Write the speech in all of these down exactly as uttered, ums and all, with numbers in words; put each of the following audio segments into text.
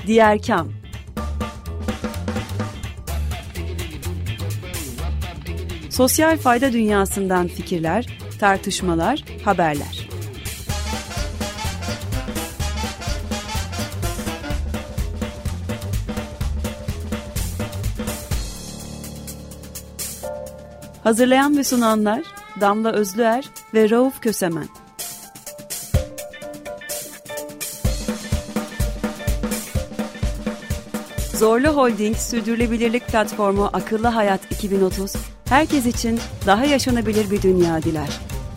Diğer Kam. Sosyal fayda dünyasından fikirler, tartışmalar, haberler. Hazırlayan ve sunanlar Damla Özlüer ve Rauf Kösemen. Zorlu Holding Sürdürülebilirlik Platformu Akıllı Hayat iki bin otuz, herkes için daha yaşanabilir bir dünya diler.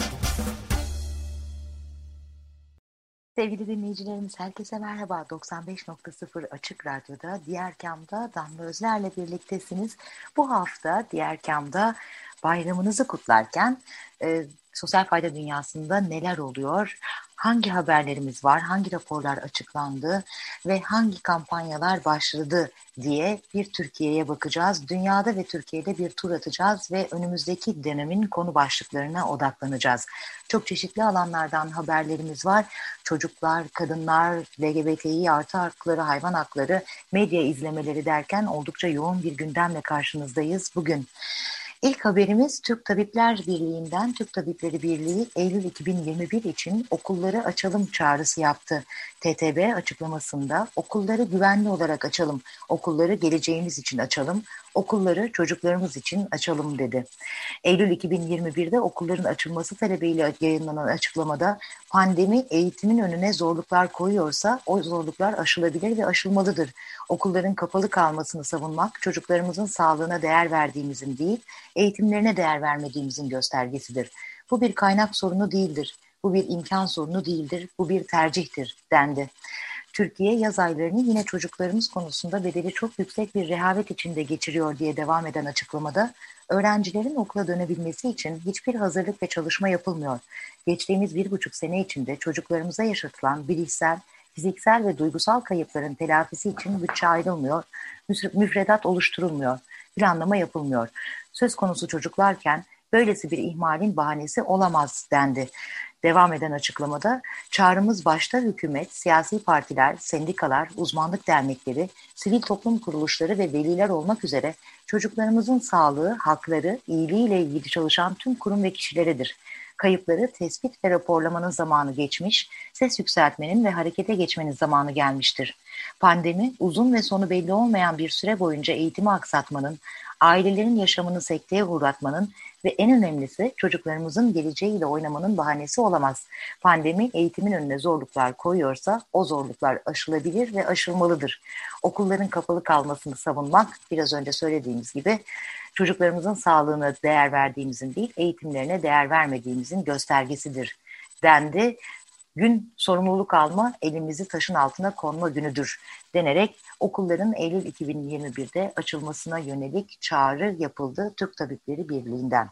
Sevgili dinleyicilerimiz, herkese merhaba. doksan beş nokta sıfır Açık Radyo'da Diğer Kam'da Damla Özler'le birliktesiniz. Bu hafta Diğer Kam'da bayramınızı kutlarken e, sosyal fayda dünyasında neler oluyor, hangi haberlerimiz var, hangi raporlar açıklandı ve hangi kampanyalar başladı diye bir Türkiye'ye bakacağız. Dünyada ve Türkiye'de bir tur atacağız ve önümüzdeki dönemin konu başlıklarına odaklanacağız. Çok çeşitli alanlardan haberlerimiz var. Çocuklar, kadınlar, L G B T İ artı hakları, hayvan hakları, medya izlemeleri derken oldukça yoğun bir gündemle karşınızdayız bugün. İlk haberimiz Türk Tabipler Birliği'nden. Türk Tabipleri Birliği Eylül iki bin yirmi bir için okulları açalım çağrısı yaptı. T T B açıklamasında okulları güvenli olarak açalım, okulları geleceğimiz için açalım, okulları çocuklarımız için açalım dedi. Eylül iki bin yirmi birde okulların açılması talebiyle yayınlanan açıklamada pandemi eğitimin önüne zorluklar koyuyorsa o zorluklar aşılabilir ve aşılmalıdır. Okulların kapalı kalmasını savunmak çocuklarımızın sağlığına değer verdiğimizin değil, eğitimlerine değer vermediğimizin göstergesidir. Bu bir kaynak sorunu değildir. Bu bir imkan sorunu değildir. Bu bir tercihtir dendi. Türkiye yaz aylarını yine çocuklarımız konusunda bedeli çok yüksek bir rehavet içinde geçiriyor diye devam eden açıklamada öğrencilerin okula dönebilmesi için hiçbir hazırlık ve çalışma yapılmıyor. Geçtiğimiz bir buçuk sene içinde çocuklarımıza yaşatılan bilişsel, fiziksel ve duygusal kayıpların telafisi için bütçe ayrılmıyor, müfredat oluşturulmuyor, planlama yapılmıyor. Söz konusu çocuklarken böylesi bir ihmalin bahanesi olamaz dendi. Devam eden açıklamada çağrımız başta hükümet, siyasi partiler, sendikalar, uzmanlık dernekleri, sivil toplum kuruluşları ve veliler olmak üzere çocuklarımızın sağlığı, hakları, iyiliğiyle ilgili çalışan tüm kurum ve kişileridir. Kayıpları tespit ve raporlamanın zamanı geçmiş, ses yükseltmenin ve harekete geçmenin zamanı gelmiştir. Pandemi, uzun ve sonu belli olmayan bir süre boyunca eğitimi aksatmanın, ailelerin yaşamını sekteye uğratmanın ve en önemlisi çocuklarımızın geleceğiyle oynamanın bahanesi olamaz. Pandemi eğitimin önüne zorluklar koyuyorsa o zorluklar aşılabilir ve aşılmalıdır. Okulların kapalı kalmasını savunmak, biraz önce söylediğimiz gibi, çocuklarımızın sağlığına değer verdiğimizin değil, eğitimlerine değer vermediğimizin göstergesidir dendi. Gün sorumluluk alma, elimizi taşın altına konma günüdür denerek okulların Eylül iki bin yirmi birde açılmasına yönelik çağrı yapıldı Türk Tabipleri Birliği'nden.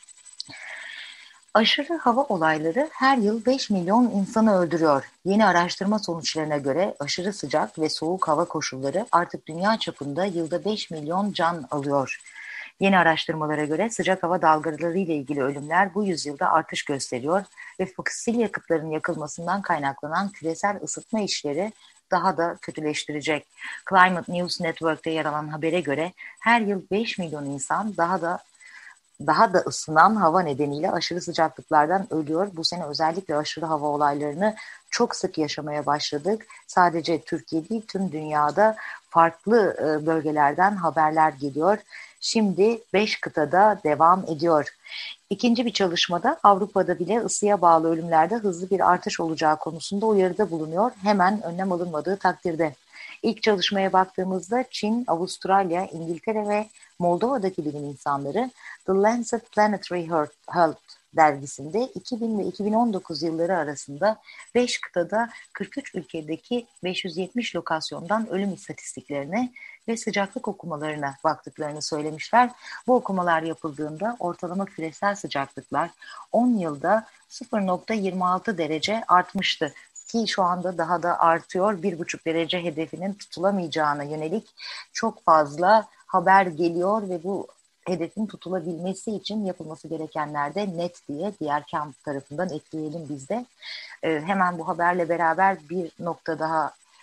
Aşırı hava olayları her yıl beş milyon insanı öldürüyor. Yeni araştırma sonuçlarına göre aşırı sıcak ve soğuk hava koşulları artık dünya çapında yılda beş milyon can alıyor. Yeni araştırmalara göre sıcak hava dalgaları ile ilgili ölümler bu yüzyılda artış gösteriyor ve fosil yakıtların yakılmasından kaynaklanan küresel ısıtma işleri daha da kötüleştirecek. Climate News Network'te yer alan habere göre her yıl beş milyon insan daha da daha da ısınan hava nedeniyle aşırı sıcaklıklardan ölüyor. Bu sene özellikle aşırı hava olaylarını çok sık yaşamaya başladık. Sadece Türkiye değil, tüm dünyada farklı bölgelerden haberler geliyor. Şimdi beş kıtada devam ediyor. İkinci bir çalışmada Avrupa'da bile ısıya bağlı ölümlerde hızlı bir artış olacağı konusunda uyarıda bulunuyor. Hemen önlem alınmadığı takdirde. İlk çalışmaya baktığımızda Çin, Avustralya, İngiltere ve Moldova'daki bilim insanları The Lancet Planetary Health dergisinde iki bin ve iki bin on dokuz yılları arasında beş kıtada kırk üç ülkedeki beş yüz yetmiş lokasyondan ölüm istatistiklerine ve sıcaklık okumalarına baktıklarını söylemişler. Bu okumalar yapıldığında ortalama küresel sıcaklıklar on yılda sıfır nokta yirmi altı derece artmıştı. Ki şu anda daha da artıyor. Bir buçuk derece hedefinin tutulamayacağına yönelik çok fazla haber geliyor ve bu hedefin tutulabilmesi için yapılması gerekenler de net diye diğer kamp tarafından ekleyelim biz de. Ee, hemen bu haberle beraber bir nokta daha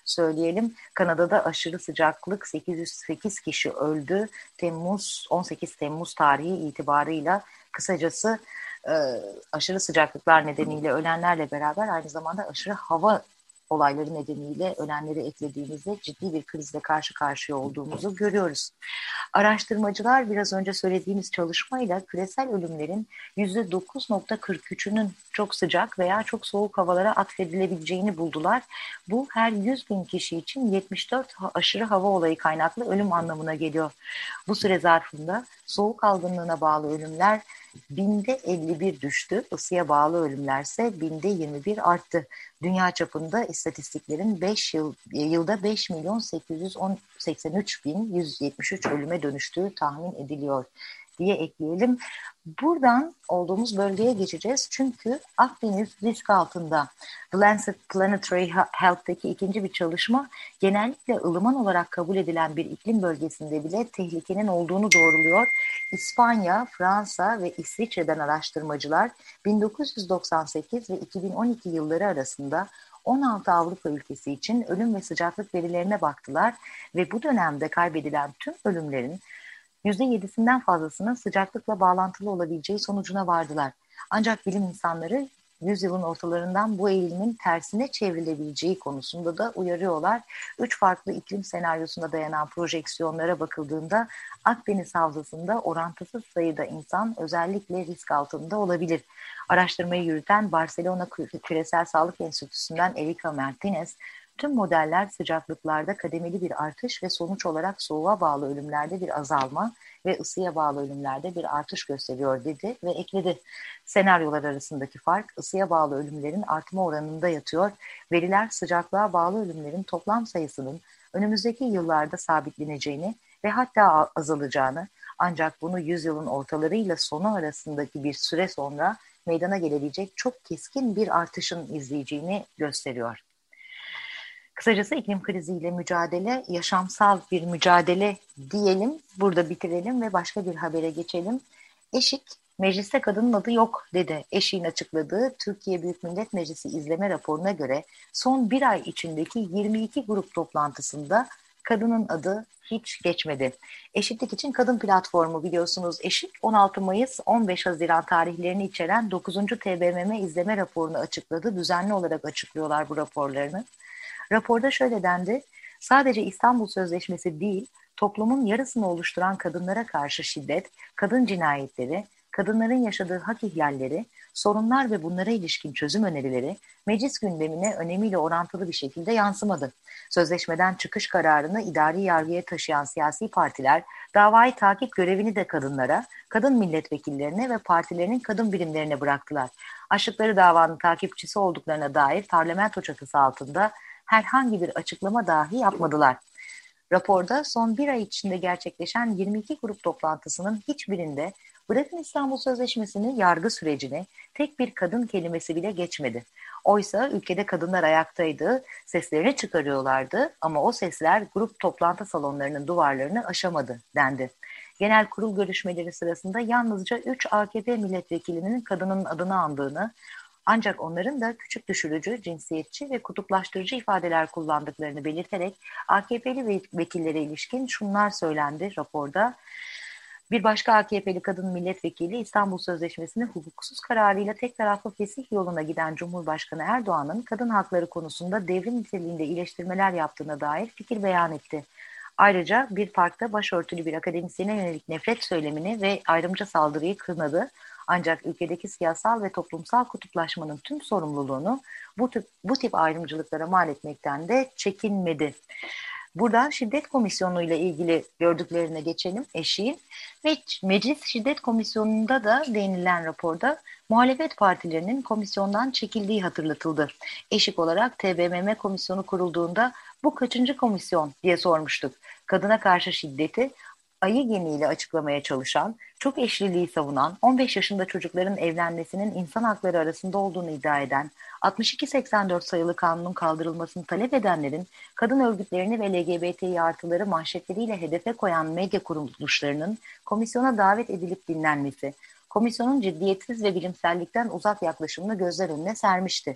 söyleyelim. Kanada'da aşırı sıcaklık, sekiz yüz sekiz kişi öldü. Temmuz on sekiz Temmuz tarihi itibarıyla, kısacası e, aşırı sıcaklıklar nedeniyle ölenlerle beraber aynı zamanda aşırı hava olayları nedeniyle ölenleri eklediğimizde ciddi bir krizle karşı karşıya olduğumuzu görüyoruz. Araştırmacılar biraz önce söylediğimiz çalışmayla küresel ölümlerin yüzde dokuz virgül kırk üçünün çok sıcak veya çok soğuk havalara atfedilebileceğini buldular. Bu her yüz bin kişi için yetmiş dört aşırı hava olayı kaynaklı ölüm anlamına geliyor. Bu süre zarfında soğuk algınlığına bağlı ölümler binde elli bir düştü. Isıya bağlı ölümlerse binde yirmi bir arttı. Dünya çapında istatistiklerin beş yıl, yılda beş milyon sekiz yüz seksen üç bin yüz yetmiş üç ölüme dönüştüğü tahmin ediliyor diye ekleyelim. Buradan olduğumuz bölgeye geçeceğiz. Çünkü Akdeniz risk altında. The Lancet Planetary Health'taki ikinci bir çalışma genellikle ılıman olarak kabul edilen bir iklim bölgesinde bile tehlikenin olduğunu doğruluyor. İspanya, Fransa ve İsviçre'den araştırmacılar bin dokuz yüz doksan sekiz ve iki bin on iki yılları arasında on altı Avrupa ülkesi için ölüm ve sıcaklık verilerine baktılar ve bu dönemde kaybedilen tüm ölümlerin yüzde yedisinden fazlasının sıcaklıkla bağlantılı olabileceği sonucuna vardılar. Ancak bilim insanları yüzyılın ortalarından bu eğilimin tersine çevrilebileceği konusunda da uyarıyorlar. Üç farklı iklim senaryosuna dayanan projeksiyonlara bakıldığında Akdeniz Havzası'nda orantısız sayıda insan özellikle risk altında olabilir. Araştırmayı yürüten Barcelona Küresel Sağlık Enstitüsü'nden Erika Martinez, tüm modeller sıcaklıklarda kademeli bir artış ve sonuç olarak soğuğa bağlı ölümlerde bir azalma ve ısıya bağlı ölümlerde bir artış gösteriyor dedi ve ekledi. Senaryolar arasındaki fark ısıya bağlı ölümlerin artma oranında yatıyor. Veriler sıcaklığa bağlı ölümlerin toplam sayısının önümüzdeki yıllarda sabitleneceğini ve hatta azalacağını, ancak bunu yüzyılın ortalarıyla sonu arasındaki bir süre sonra meydana gelebilecek çok keskin bir artışın izleyeceğini gösteriyor. Kısacası iklim kriziyle mücadele, yaşamsal bir mücadele diyelim. Burada bitirelim ve başka bir habere geçelim. EŞİK, mecliste kadının adı yok dedi. EŞİK'in açıkladığı Türkiye Büyük Millet Meclisi izleme raporuna göre son bir ay içindeki yirmi iki grup toplantısında kadının adı hiç geçmedi. Eşitlik için Kadın Platformu, biliyorsunuz EŞİK, on altı Mayıs on beş Haziran tarihlerini içeren dokuzuncu T B M M izleme raporunu açıkladı. Düzenli olarak açıklıyorlar bu raporlarını. Raporda şöyle dendi: sadece İstanbul Sözleşmesi değil, toplumun yarısını oluşturan kadınlara karşı şiddet, kadın cinayetleri, kadınların yaşadığı hak ihlalleri, sorunlar ve bunlara ilişkin çözüm önerileri meclis gündemine önemiyle orantılı bir şekilde yansımadı. Sözleşmeden çıkış kararını idari yargıya taşıyan siyasi partiler davayı takip görevini de kadınlara, kadın milletvekillerine ve partilerinin kadın birimlerine bıraktılar. Açtıkları davanın takipçisi olduklarına dair parlamento çatısı altında herhangi bir açıklama dahi yapmadılar. Raporda son bir ay içinde gerçekleşen yirmi iki grup toplantısının hiçbirinde bırakın İstanbul Sözleşmesi'ni, yargı sürecini, tek bir kadın kelimesi bile geçmedi. Oysa ülkede kadınlar ayaktaydı, seslerini çıkarıyorlardı ama o sesler grup toplantı salonlarının duvarlarını aşamadı dendi. Genel kurul görüşmeleri sırasında yalnızca üç A K P milletvekilinin kadının adını andığını, ancak onların da küçük düşürücü, cinsiyetçi ve kutuplaştırıcı ifadeler kullandıklarını belirterek A K P'li vekillere ilişkin şunlar söylendi raporda. Bir başka A K P'li kadın milletvekili, İstanbul Sözleşmesi'ni hukuksuz kararıyla tek taraflı fesih yoluna giden Cumhurbaşkanı Erdoğan'ın kadın hakları konusunda devrim niteliğinde iyileştirmeler yaptığına dair fikir beyan etti. Ayrıca bir parkta başörtülü bir akademisyene yönelik nefret söylemini ve ayrımcı saldırıyı kınadı. Ancak ülkedeki siyasal ve toplumsal kutuplaşmanın tüm sorumluluğunu bu tip, bu tip ayrımcılıklara mal etmekten de çekinmedi. Buradan şiddet komisyonu ile ilgili gördüklerine geçelim eşiğin. Ve Meclis Şiddet Komisyonu'nda da değinilen raporda muhalefet partilerinin komisyondan çekildiği hatırlatıldı. Eşik olarak T B M M komisyonu kurulduğunda bu kaçıncı komisyon diye sormuştuk. Kadına karşı şiddeti ayı geniyle açıklamaya çalışan, çok eşliliği savunan, on beş yaşında çocukların evlenmesinin insan hakları arasında olduğunu iddia eden, altmış iki seksen dört sayılı kanunun kaldırılmasını talep edenlerin kadın örgütlerini ve L G B T artıları manşetleriyle hedefe koyan medya kuruluşlarının komisyona davet edilip dinlenmesi, komisyonun ciddiyetsiz ve bilimsellikten uzak yaklaşımını gözler önüne sermişti.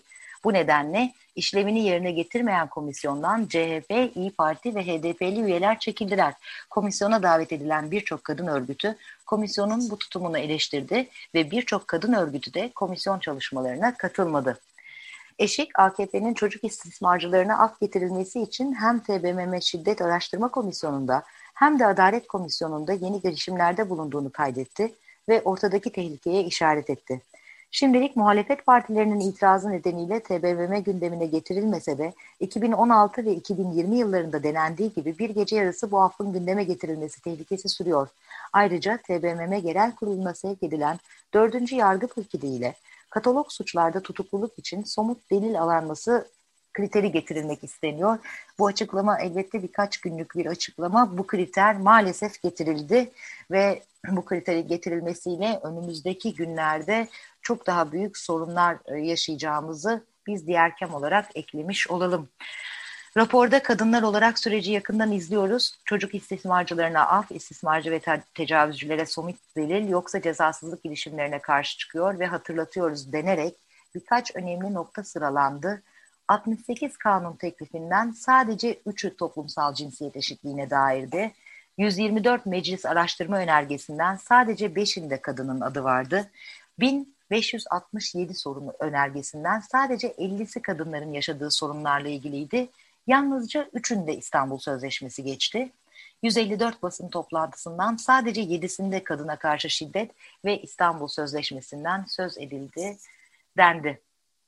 Bu nedenle işlevini yerine getirmeyen komisyondan C H P, İYİ Parti ve H D P'li üyeler çekildiler. Komisyona davet edilen birçok kadın örgütü komisyonun bu tutumunu eleştirdi ve birçok kadın örgütü de komisyon çalışmalarına katılmadı. Eşik, A K P'nin çocuk istismarcılarına af getirilmesi için hem T B M M Şiddet Araştırma Komisyonu'nda hem de Adalet Komisyonu'nda yeni girişimlerde bulunduğunu kaydetti ve ortadaki tehlikeye işaret etti. Şimdilik muhalefet partilerinin itirazı nedeniyle T B M M gündemine getirilmese de iki bin on altı ve iki bin yirmi yıllarında denendiği gibi bir gece yarısı bu affın gündeme getirilmesi tehlikesi sürüyor. Ayrıca T B M M Genel Kurulu'na sevk edilen dördüncü yargı pılkidi ile katalog suçlarda tutukluluk için somut delil aranması kriteri getirilmek isteniyor. Bu açıklama elbette birkaç günlük bir açıklama. Bu kriter maalesef getirildi ve bu kriterin getirilmesiyle önümüzdeki günlerde çok daha büyük sorunlar yaşayacağımızı biz Diyerkem olarak eklemiş olalım. Raporda kadınlar olarak süreci yakından izliyoruz. Çocuk istismarcılarına af, istismarcı ve te- tecavüzcülere somut delil yoksa cezasızlık girişimlerine karşı çıkıyor ve hatırlatıyoruz denerek birkaç önemli nokta sıralandı. altmış sekiz kanun teklifinden sadece üçü toplumsal cinsiyet eşitliğine dairdi. yüz yirmi dört meclis araştırma önergesinden sadece beşinde kadının adı vardı. bin beş yüz altmış yedi sorun önergesinden sadece ellisi kadınların yaşadığı sorunlarla ilgiliydi. Yalnızca üçünde İstanbul Sözleşmesi geçti. yüz elli dört basın toplantısından sadece yedisinde kadına karşı şiddet ve İstanbul Sözleşmesi'nden söz edildi dendi.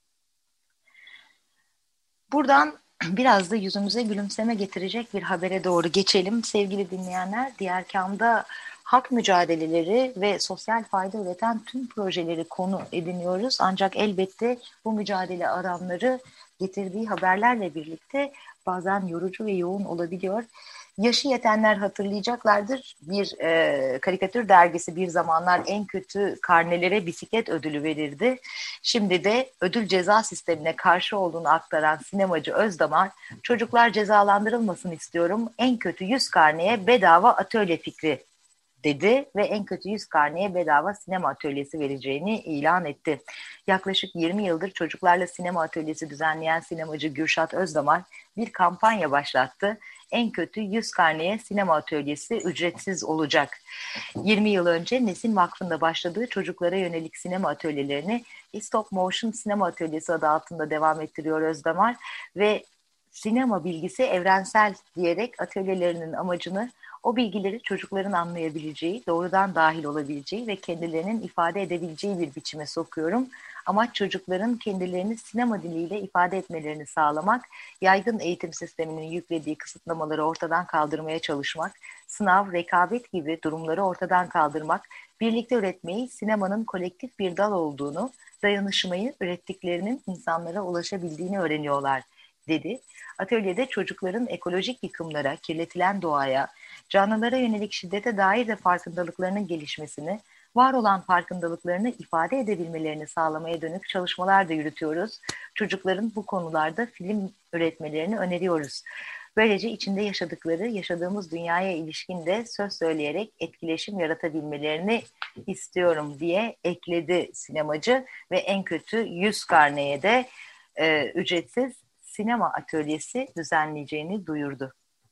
Buradan biraz da yüzümüze gülümseme getirecek bir habere doğru geçelim. Sevgili dinleyenler, Diyerkam'da hak mücadeleleri ve sosyal fayda üreten tüm projeleri konu ediniyoruz. Ancak elbette bu mücadele aramları getirdiği haberlerle birlikte bazen yorucu ve yoğun olabiliyor. Yaşı yetenler hatırlayacaklardır. Bir e, karikatür dergisi bir zamanlar en kötü karnelere bisiklet ödülü verirdi. Şimdi de ödül ceza sistemine karşı olduğunu aktaran sinemacı Özdamar, çocuklar cezalandırılmasın istiyorum, en kötü yüz karneye bedava atölye fikri dedi ve en kötü yüz karneye bedava sinema atölyesi vereceğini ilan etti. Yaklaşık yirmi yıldır çocuklarla sinema atölyesi düzenleyen sinemacı Gürşat Özdamar bir kampanya başlattı. En kötü yüz karneye sinema atölyesi ücretsiz olacak. yirmi yıl önce Nesin Vakfı'nda başladığı çocuklara yönelik sinema atölyelerini Stop Motion Sinema Atölyesi adı altında devam ettiriyor Özdamar ve sinema bilgisi evrensel diyerek atölyelerinin amacını o bilgileri çocukların anlayabileceği, doğrudan dahil olabileceği ve kendilerinin ifade edebileceği bir biçime sokuyorum. Amaç çocukların kendilerini sinema diliyle ifade etmelerini sağlamak, yaygın eğitim sisteminin yüklediği kısıtlamaları ortadan kaldırmaya çalışmak, sınav, rekabet gibi durumları ortadan kaldırmak, birlikte üretmeyi, sinemanın kolektif bir dal olduğunu, dayanışmayı, ürettiklerinin insanlara ulaşabildiğini öğreniyorlar, dedi. Atölyede çocukların ekolojik yıkımlara, kirletilen doğaya, canlılara yönelik şiddete dair de farkındalıklarının gelişmesini, var olan farkındalıklarını ifade edebilmelerini sağlamaya dönük çalışmalar da yürütüyoruz. Çocukların bu konularda film üretmelerini öneriyoruz. Böylece içinde yaşadıkları, yaşadığımız dünyaya ilişkin de söz söyleyerek etkileşim yaratabilmelerini istiyorum diye ekledi sinemacı ve en kötü yüz karneye de e, ücretsiz sinema atölyesi düzenleyeceğini duyurdu.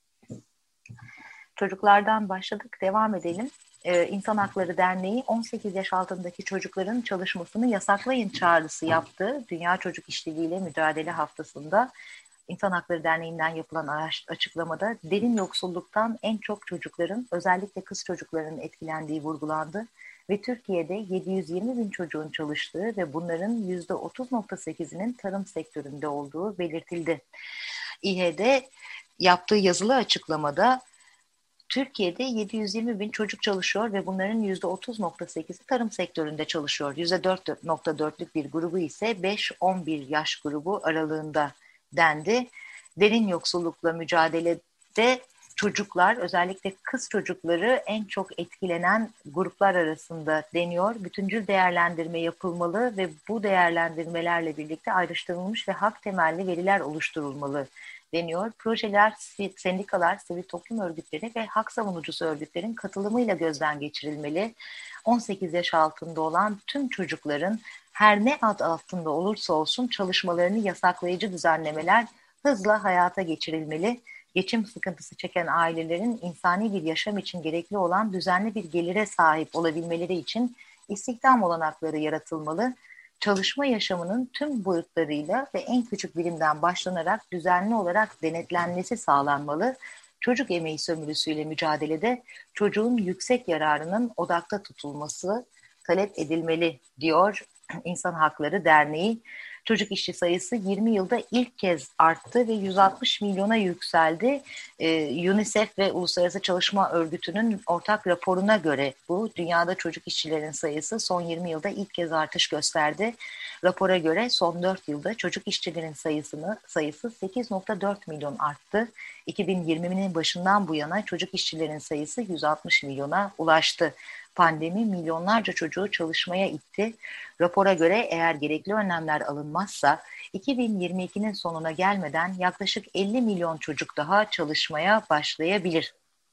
Çocuklardan başladık, devam edelim. Ee, İnsan Hakları Derneği on sekiz yaş altındaki çocukların çalışmasını yasaklayın çağrısı yaptı. Dünya Çocuk İşçiliği ile Mücadele Haftası'nda İnsan Hakları Derneği'nden yapılan açıklamada derin yoksulluktan en çok çocukların, özellikle kız çocuklarının etkilendiği vurgulandı ve Türkiye'de yedi yüz yirmi bin çocuğun çalıştığı ve bunların yüzde otuz virgül sekizinin tarım sektöründe olduğu belirtildi. İ H D yaptığı yazılı açıklamada Türkiye'de yedi yüz yirmi bin çocuk çalışıyor ve bunların yüzde otuz virgül sekizi tarım sektöründe çalışıyor. yüzde dört virgül dörtlük bir grubu ise beş on bir yaş grubu aralığında dendi. Derin yoksullukla mücadelede çocuklar, özellikle kız çocukları en çok etkilenen gruplar arasında deniyor. Bütüncül değerlendirme yapılmalı ve bu değerlendirmelerle birlikte ayrıştırılmış ve hak temelli veriler oluşturulmalı deniyor. Projeler, sendikalar, sivil toplum örgütleri ve hak savunucusu örgütlerin katılımıyla gözden geçirilmeli. on sekiz yaş altında olan tüm çocukların her ne ad altında olursa olsun çalışmalarını yasaklayıcı düzenlemeler hızla hayata geçirilmeli. Geçim sıkıntısı çeken ailelerin insani bir yaşam için gerekli olan düzenli bir gelire sahip olabilmeleri için istihdam olanakları yaratılmalı. Çalışma yaşamının tüm boyutlarıyla ve en küçük birimden başlanarak düzenli olarak denetlenmesi sağlanmalı. Çocuk emeği sömürüsüyle mücadelede çocuğun yüksek yararının odakta tutulması talep edilmeli diyor İnsan Hakları Derneği. Çocuk işçi sayısı yirmi yılda ilk kez arttı ve yüz altmış milyona yükseldi. Ee, UNICEF ve Uluslararası Çalışma Örgütü'nün ortak raporuna göre bu dünyada çocuk işçilerin sayısı son yirmi yılda ilk kez artış gösterdi. Rapora göre son dört yılda çocuk işçilerin sayısını sayısı sekiz virgül dört milyon arttı. iki bin yirminin başından bu yana çocuk işçilerin sayısı yüz altmış milyona ulaştı. Pandemi milyonlarca çocuğu çalışmaya itti. Rapora göre eğer gerekli önlemler alınmazsa iki bin yirmi ikinin sonuna gelmeden yaklaşık elli milyon çocuk daha çalışmaya başlayabilir.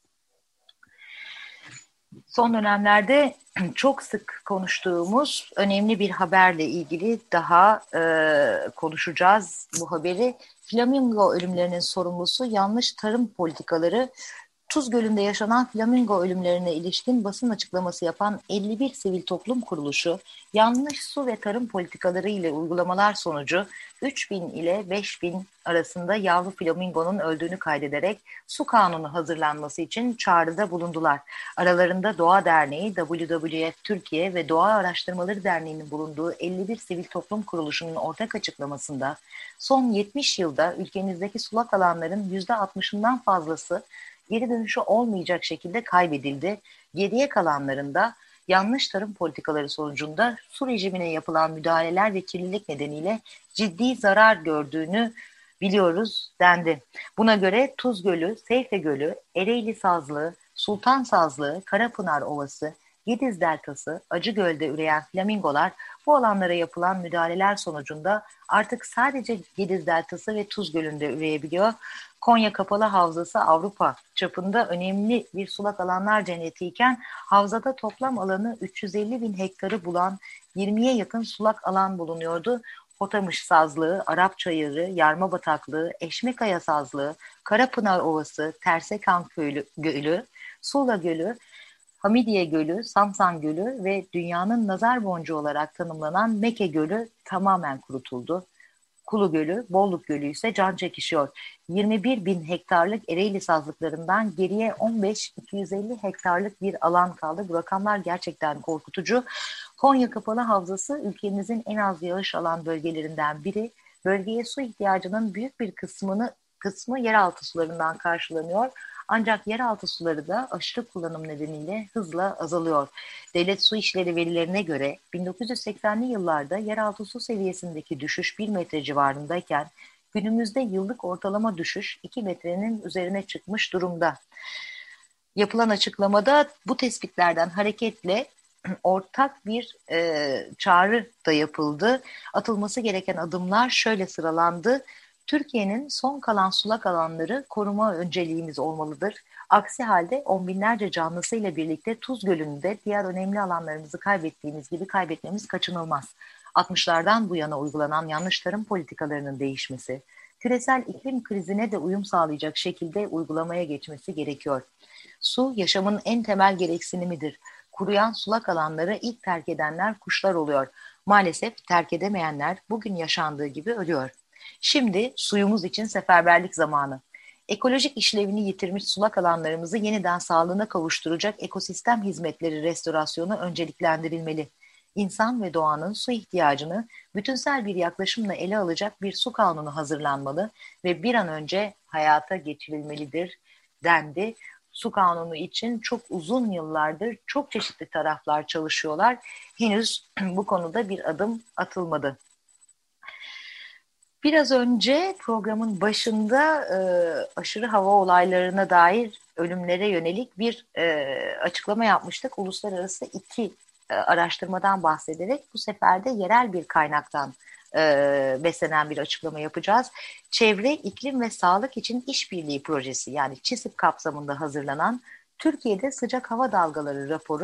Son dönemlerde çok sık konuştuğumuz önemli bir haberle ilgili daha e, konuşacağız bu haberi. Flamingo ölümlerinin sorumlusu yanlış tarım politikaları. Tuz Gölü'nde yaşanan flamingo ölümlerine ilişkin basın açıklaması yapan elli bir sivil toplum kuruluşu, yanlış su ve tarım politikaları ile uygulamalar sonucu üç bin ile beş bin arasında yavru flamingonun öldüğünü kaydederek su kanunu hazırlanması için çağrıda bulundular. Aralarında Doğa Derneği, W W F Türkiye ve Doğa Araştırmaları Derneği'nin bulunduğu elli bir sivil toplum kuruluşunun ortak açıklamasında son yetmiş yılda ülkemizdeki sulak alanların yüzde altmışından fazlası geri dönüşü olmayacak şekilde kaybedildi. Geriye kalanlarında yanlış tarım politikaları sonucunda su rejimine yapılan müdahaleler ve kirlilik nedeniyle ciddi zarar gördüğünü biliyoruz dendi. Buna göre Tuz Gölü, Seyfe Gölü, Ereğli Sazlığı, Sultan Sazlığı, Karapınar Ovası, Gediz Deltası, Acıgöl'de üreyen flamingolar bu alanlara yapılan müdahaleler sonucunda artık sadece Gediz Deltası ve Tuz Gölü'nde üreyebiliyor. Konya Kapalı Havzası Avrupa çapında önemli bir sulak alanlar cennetiyken havzada toplam alanı üç yüz elli bin hektarı bulan yirmiye yakın sulak alan bulunuyordu. Hotamış Sazlığı, Arap Çayırı, Yarma Bataklığı, Eşmekaya Sazlığı, Karapınar Ovası, Tersekan Gölü, Sula Gölü, Hamidiye Gölü, Samsan Gölü ve dünyanın nazar boncuğu olarak tanımlanan Meke Gölü tamamen kurutuldu. Kulu Gölü, Bolluk Gölü ise can çekişiyor. yirmi bir bin hektarlık Ereğli sazlıklarından geriye on beş bin iki yüz elli hektarlık bir alan kaldı. Bu rakamlar gerçekten korkutucu. Konya Kapalı Havzası ülkemizin en az yağış alan bölgelerinden biri. Bölgeye su ihtiyacının büyük bir kısmını kısmı yeraltı sularından karşılanıyor. Ancak yeraltı suları da aşırı kullanım nedeniyle hızla azalıyor. Devlet Su İşleri verilerine göre bin dokuz yüz seksenli yıllarda yeraltı su seviyesindeki düşüş bir metre civarındayken günümüzde yıllık ortalama düşüş iki metrenin üzerine çıkmış durumda. Yapılan açıklamada bu tespitlerden hareketle ortak bir e, çağrı da yapıldı. Atılması gereken adımlar şöyle sıralandı. Türkiye'nin son kalan sulak alanları koruma önceliğimiz olmalıdır. Aksi halde on binlerce canlısıyla birlikte Tuz Gölü'nde diğer önemli alanlarımızı kaybettiğimiz gibi kaybetmemiz kaçınılmaz. altmışlardan bu yana uygulanan yanlış tarım politikalarının değişmesi, küresel iklim krizine de uyum sağlayacak şekilde uygulamaya geçmesi gerekiyor. Su yaşamın en temel gereksinimidir. Kuruyan sulak alanları ilk terk edenler kuşlar oluyor. Maalesef terk edemeyenler bugün yaşandığı gibi ölüyor. Şimdi suyumuz için seferberlik zamanı. Ekolojik işlevini yitirmiş sulak alanlarımızı yeniden sağlığına kavuşturacak ekosistem hizmetleri restorasyonu önceliklendirilmeli. İnsan ve doğanın su ihtiyacını bütünsel bir yaklaşımla ele alacak bir su kanunu hazırlanmalı ve bir an önce hayata geçirilmelidir dendi. Su kanunu için çok uzun yıllardır çok çeşitli taraflar çalışıyorlar. Henüz bu konuda bir adım atılmadı. Biraz önce programın başında e, aşırı hava olaylarına dair ölümlere yönelik bir e, açıklama yapmıştık. Uluslararası iki e, araştırmadan bahsederek bu sefer de yerel bir kaynaktan e, beslenen bir açıklama yapacağız. Çevre, İklim ve Sağlık için İşbirliği Projesi yani ÇİSİP kapsamında hazırlanan Türkiye'de Sıcak Hava Dalgaları raporu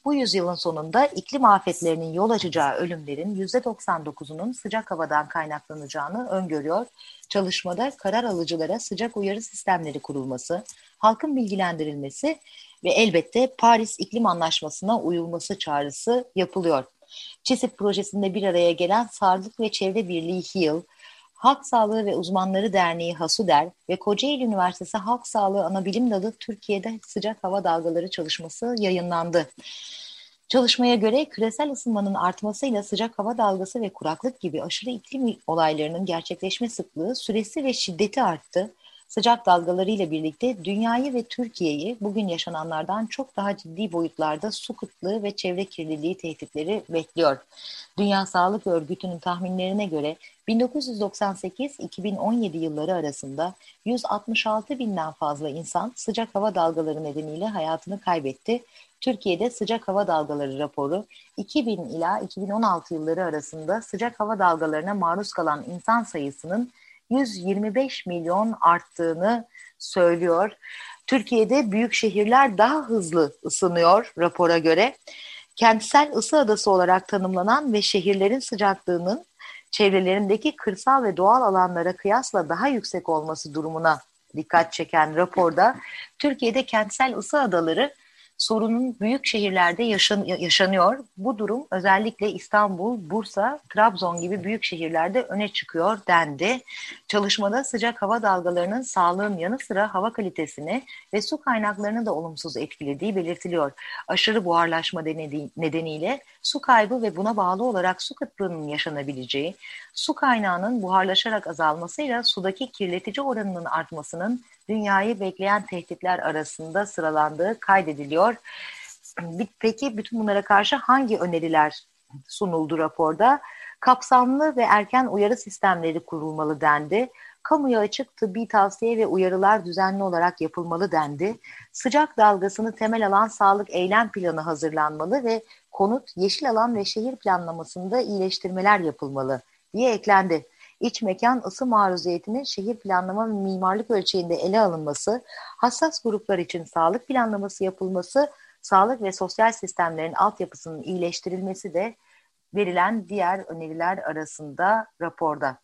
Bu yüzyılın sonunda iklim afetlerinin yol açacağı ölümlerin yüzde doksan dokuzunun sıcak havadan kaynaklanacağını öngörüyor. Çalışmada karar alıcılara sıcak uyarı sistemleri kurulması, halkın bilgilendirilmesi ve elbette Paris İklim Anlaşması'na uyulması çağrısı yapılıyor. ÇİSİP projesinde bir araya gelen Sağlık ve Çevre Birliği HİİL, Halk Sağlığı ve Uzmanları Derneği HASUDER ve Kocaeli Üniversitesi Halk Sağlığı Anabilim Dalı Türkiye'de Sıcak Hava Dalgaları çalışması yayınlandı. Çalışmaya göre küresel ısınmanın artmasıyla sıcak hava dalgası ve kuraklık gibi aşırı iklim olaylarının gerçekleşme sıklığı, süresi ve şiddeti arttı. Sıcak dalgalarıyla birlikte dünyayı ve Türkiye'yi bugün yaşananlardan çok daha ciddi boyutlarda su kıtlığı ve çevre kirliliği tehditleri bekliyor. Dünya Sağlık Örgütü'nün tahminlerine göre bin dokuz yüz doksan sekiz iki bin on yedi yılları arasında yüz altmış altı binden fazla insan sıcak hava dalgaları nedeniyle hayatını kaybetti. Türkiye'de sıcak hava dalgaları raporu iki bin ila iki bin on altı yılları arasında sıcak hava dalgalarına maruz kalan insan sayısının yüz yirmi beş milyon arttığını söylüyor. Türkiye'de büyük şehirler daha hızlı ısınıyor rapora göre. Kentsel ısı adası olarak tanımlanan ve şehirlerin sıcaklığının çevrelerindeki kırsal ve doğal alanlara kıyasla daha yüksek olması durumuna dikkat çeken raporda Türkiye'de kentsel ısı adaları sorunun büyük şehirlerde yaşan, yaşanıyor. Bu durum özellikle İstanbul, Bursa, Trabzon gibi büyük şehirlerde öne çıkıyor dendi. Çalışmada sıcak hava dalgalarının sağlığın yanı sıra hava kalitesini ve su kaynaklarını da olumsuz etkilediği belirtiliyor. Aşırı buharlaşma nedeniyle su kaybı ve buna bağlı olarak su kıtlığının yaşanabileceği, su kaynağının buharlaşarak azalmasıyla sudaki kirletici oranının artmasının dünyayı bekleyen tehditler arasında sıralandığı kaydediliyor. Peki bütün bunlara karşı hangi öneriler sunuldu raporda? Kapsamlı ve erken uyarı sistemleri kurulmalı dendi. Kamuya açık tıbbi tavsiye ve uyarılar düzenli olarak yapılmalı dendi. Sıcak dalgasını temel alan sağlık eylem planı hazırlanmalı ve konut, yeşil alan ve şehir planlamasında iyileştirmeler yapılmalı diye eklendi. İç mekan ısı maruziyetinin şehir planlama ve mimarlık ölçeğinde ele alınması, hassas gruplar için sağlık planlaması yapılması, sağlık ve sosyal sistemlerin altyapısının iyileştirilmesi de verilen diğer öneriler arasında raporda.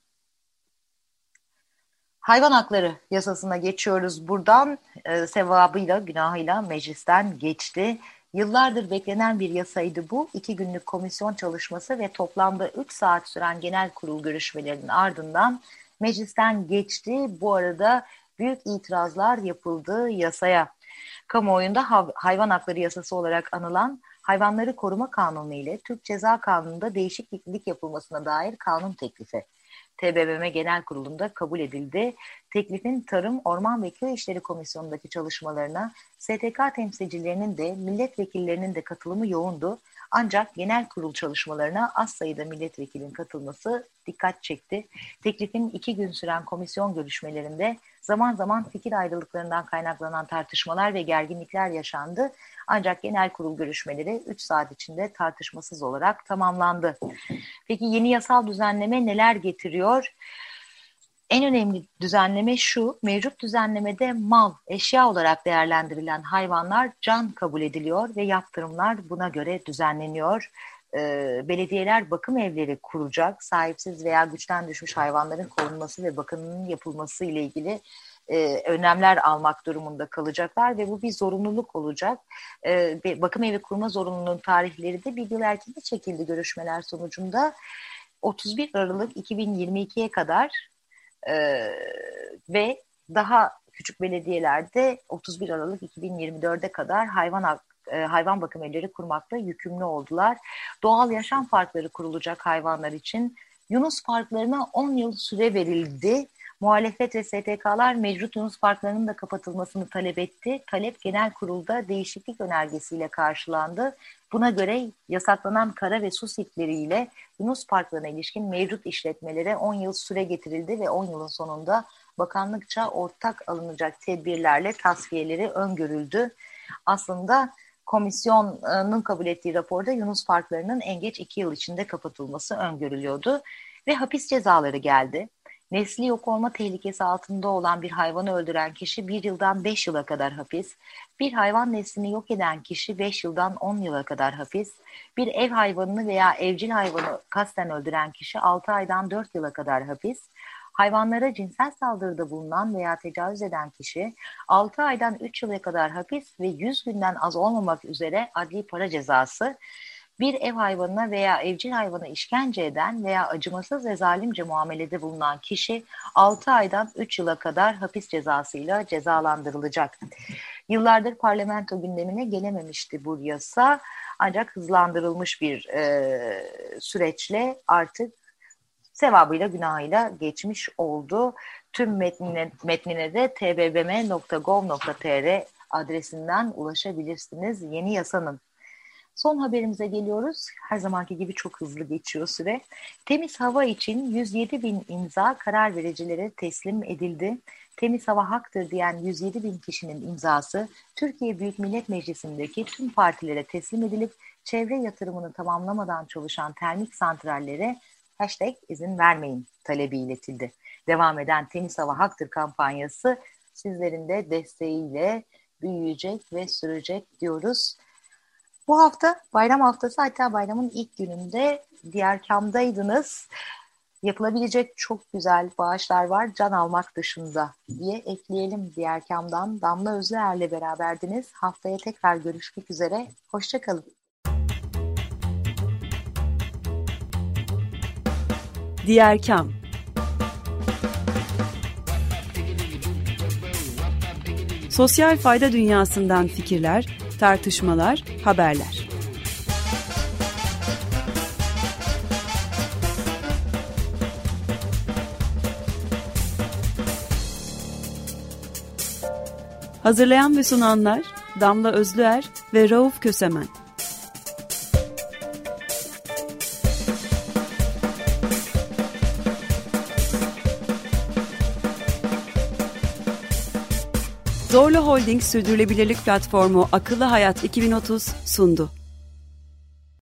Hayvan hakları yasasına geçiyoruz buradan. E, sevabıyla, günahıyla meclisten geçti. Yıllardır beklenen bir yasaydı bu. İki günlük komisyon çalışması ve toplamda üç saat süren genel kurul görüşmelerinin ardından meclisten geçti. Bu arada büyük itirazlar yapıldı yasaya. Kamuoyunda hayvan hakları yasası olarak anılan Hayvanları Koruma Kanunu ile Türk Ceza Kanunu'nda değişiklik yapılmasına dair kanun teklifi T B M M Genel Kurulu'nda kabul edildi. Teklifin Tarım, Orman ve Köy İşleri Komisyonu'ndaki çalışmalarına S T K temsilcilerinin de milletvekillerinin de katılımı yoğundu. Ancak genel kurul çalışmalarına az sayıda milletvekilinin katılması dikkat çekti. Teklifin iki gün süren komisyon görüşmelerinde zaman zaman fikir ayrılıklarından kaynaklanan tartışmalar ve gerginlikler yaşandı. Ancak genel kurul görüşmeleri üç saat içinde tartışmasız olarak tamamlandı. Peki yeni yasal düzenleme neler getiriyor? En önemli düzenleme şu, mevcut düzenlemede mal, eşya olarak değerlendirilen hayvanlar can kabul ediliyor ve yaptırımlar buna göre düzenleniyor. Ee, belediyeler bakım evleri kuracak, sahipsiz veya güçten düşmüş hayvanların korunması ve bakımının yapılması ile ilgili e, önlemler almak durumunda kalacaklar ve bu bir zorunluluk olacak. E, bakım evi kurma zorunluluğunun tarihleri de bir yıl erken çekildi görüşmeler sonucunda. otuz bir Aralık iki bin yirmi ikiye kadar Ee, ve daha küçük belediyelerde otuz bir Aralık iki bin yirmi dörde kadar hayvan e, hayvan bakım evleri kurmakla yükümlü oldular. Doğal yaşam parkları kurulacak hayvanlar için. Yunus parklarına on yıl süre verildi. Muhalefet ve S T K'lar mevcut Yunus parklarının da kapatılmasını talep etti. Talep genel kurulda değişiklik önergesiyle karşılandı. Buna göre yasaklanan kara ve su sitleriyle Yunus parklarına ilişkin mevcut işletmelere on yıl süre getirildi ve on yılın sonunda bakanlıkça ortak alınacak tedbirlerle tasfiyeleri öngörüldü. Aslında komisyonun kabul ettiği raporda Yunus parklarının en geç iki yıl içinde kapatılması öngörülüyordu ve hapis cezaları geldi. Nesli yok olma tehlikesi altında olan bir hayvanı öldüren kişi bir yıldan beş yıla kadar hapis, bir hayvan neslini yok eden kişi beş yıldan on yıla kadar hapis, bir ev hayvanını veya evcil hayvanı kasten öldüren kişi altı aydan dört yıla kadar hapis, hayvanlara cinsel saldırıda bulunan veya tecavüz eden kişi altı aydan üç yıla kadar hapis ve yüz günden az olmamak üzere adli para cezası, bir ev hayvanına veya evcil hayvana işkence eden veya acımasız ve zalimce muamelede bulunan kişi altı aydan üç yıla kadar hapis cezasıyla cezalandırılacak. Yıllardır parlamento gündemine gelememişti bu yasa, ancak hızlandırılmış bir e, süreçle artık sevabıyla günahıyla geçmiş oldu. Tüm metnine, metnine de t b b m nokta gov nokta t r adresinden ulaşabilirsiniz yeni yasanın. Son haberimize geliyoruz. Her zamanki gibi çok hızlı geçiyor süre. Temiz hava için yüz yedi bin imza karar vericilere teslim edildi. Temiz hava haktır diyen yüz yedi bin kişinin imzası Türkiye Büyük Millet Meclisi'ndeki tüm partilere teslim edilip çevre yatırımını tamamlamadan çalışan termik santrallere hashtag izin vermeyin talebi iletildi. Devam eden Temiz Hava Haktır kampanyası sizlerin de desteğiyle büyüyecek ve sürecek diyoruz. Bu hafta bayram haftası, hatta bayramın ilk gününde Diyerkam'daydınız. Yapılabilecek çok güzel bağışlar var can almak dışında diye ekleyelim. Diyerkam'dan Damla Özler'le beraberdiniz. Haftaya tekrar görüşmek üzere. Hoşçakalın. Diyerkam. Sosyal fayda dünyasından fikirler, tartışmalar, haberler. Hazırlayan ve sunanlar Damla Özlüer ve Rauf Kösemen. Zorlu Holding Sürdürülebilirlik Platformu Akıllı Hayat iki bin otuz sundu.